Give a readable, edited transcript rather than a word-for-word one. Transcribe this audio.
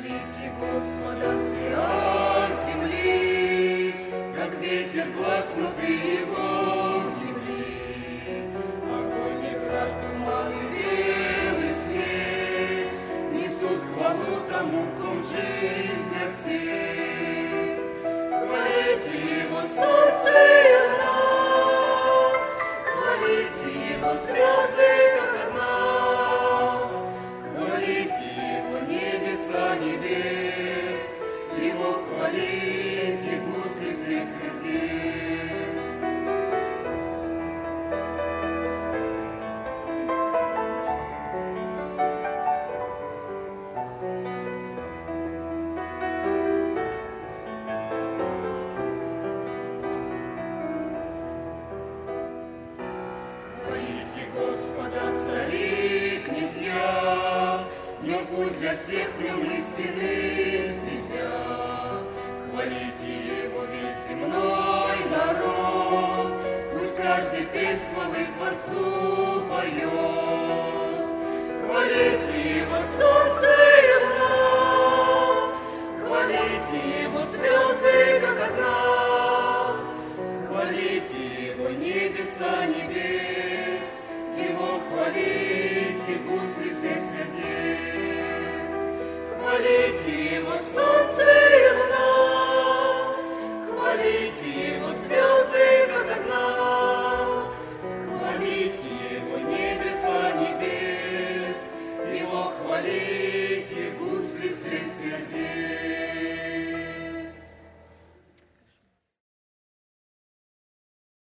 Хвалите Господа все от земли, как ветер гласнутый его в земли. Огонь и град, туман и белый снег несут хвалу тому, в ком жизнь для всех. Хвалите его солнце и луна, хвалите его звезды, как одна, хвалите его небеса небес, его хвалите после всех сердец. Хвалите Господа, цари, князья, в нем путь для всех, в нем истины стезя. Хвалите его весь земной народ, пусть каждый песнь хвалы Творцу поет. Хвалите его солнце и луна, хвалите его звезды, как одна, хвалите его небеса небес, его хвалите гусли всех сердец. Хвалите его солнце